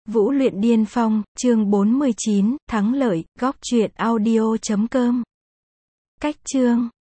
Vũ luyện điên phong, chương 49, thắng lợi, góc truyện audio.com. Cách chương